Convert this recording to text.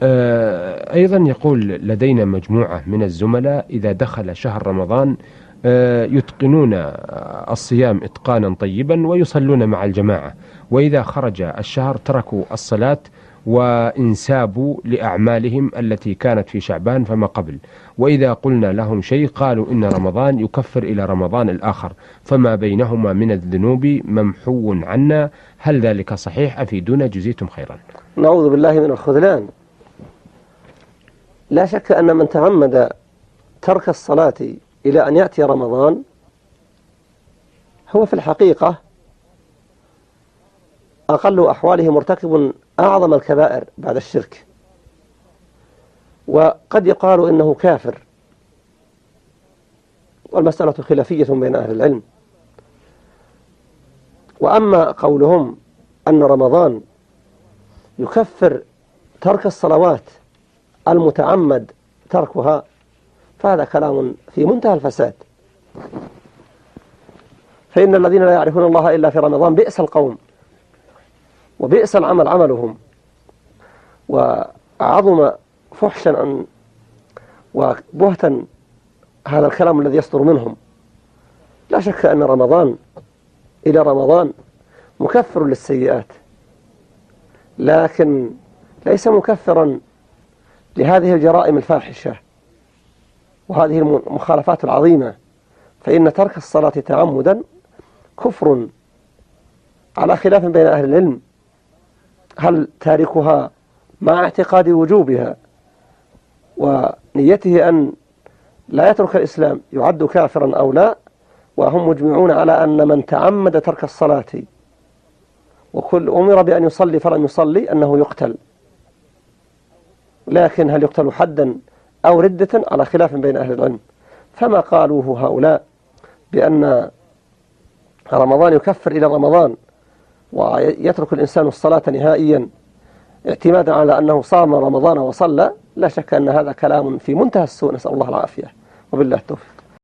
أيضا يقول لدينا مجموعة من الزملاء إذا دخل شهر رمضان يتقنون الصيام إتقانا طيبا ويصلون مع الجماعة، وإذا خرج الشهر تركوا الصلاة وانسابوا لأعمالهم التي كانت في شعبان فما قبل، وإذا قلنا لهم شيء قالوا إن رمضان يكفر إلى رمضان الآخر، فما بينهما من الذنوب ممحو عنا، هل ذلك صحيح؟ أفيدونا جزيتم خيرا. نعوذ بالله من الخذلان. لا شك أن من تعمد ترك الصلاة إلى أن يأتي رمضان هو في الحقيقة أقل أحواله مرتكب أعظم الكبائر بعد الشرك، وقد يقال إنه كافر، والمسألة خلافية بين أهل العلم. وأما قولهم أن رمضان يكفر ترك الصلوات المتعمد تركها فهذا كلام في منتهى الفساد، فإن الذين لا يعرفون الله إلا في رمضان بئس القوم وبئس العمل عملهم، وعظم فحشا وبهتا هذا الكلام الذي يصدر منهم. لا شك أن رمضان إلى رمضان مكفر للسيئات، لكن ليس مكفرا لهذه الجرائم الفاحشة وهذه المخالفات العظيمة، فإن ترك الصلاة تعمدا كفر على خلاف بين أهل العلم، هل تاركها مع اعتقاد وجوبها ونيته أن لا يترك الإسلام يعد كافرا أو لا؟ وهم مجمعون على أن من تعمد ترك الصلاة وكل أمر بأن يصلي فلم يصلي أنه يقتل، لكن هل يقتل حدا أو ردة على خلاف بين أهل العلم. فما قالوه هؤلاء بأن رمضان يكفر إلى رمضان ويترك الإنسان الصلاة نهائيا اعتمادا على أنه صام رمضان وصلى، لا شك أن هذا كلام في منتهى السوء، نسأل الله العافية وبالله التوفيق.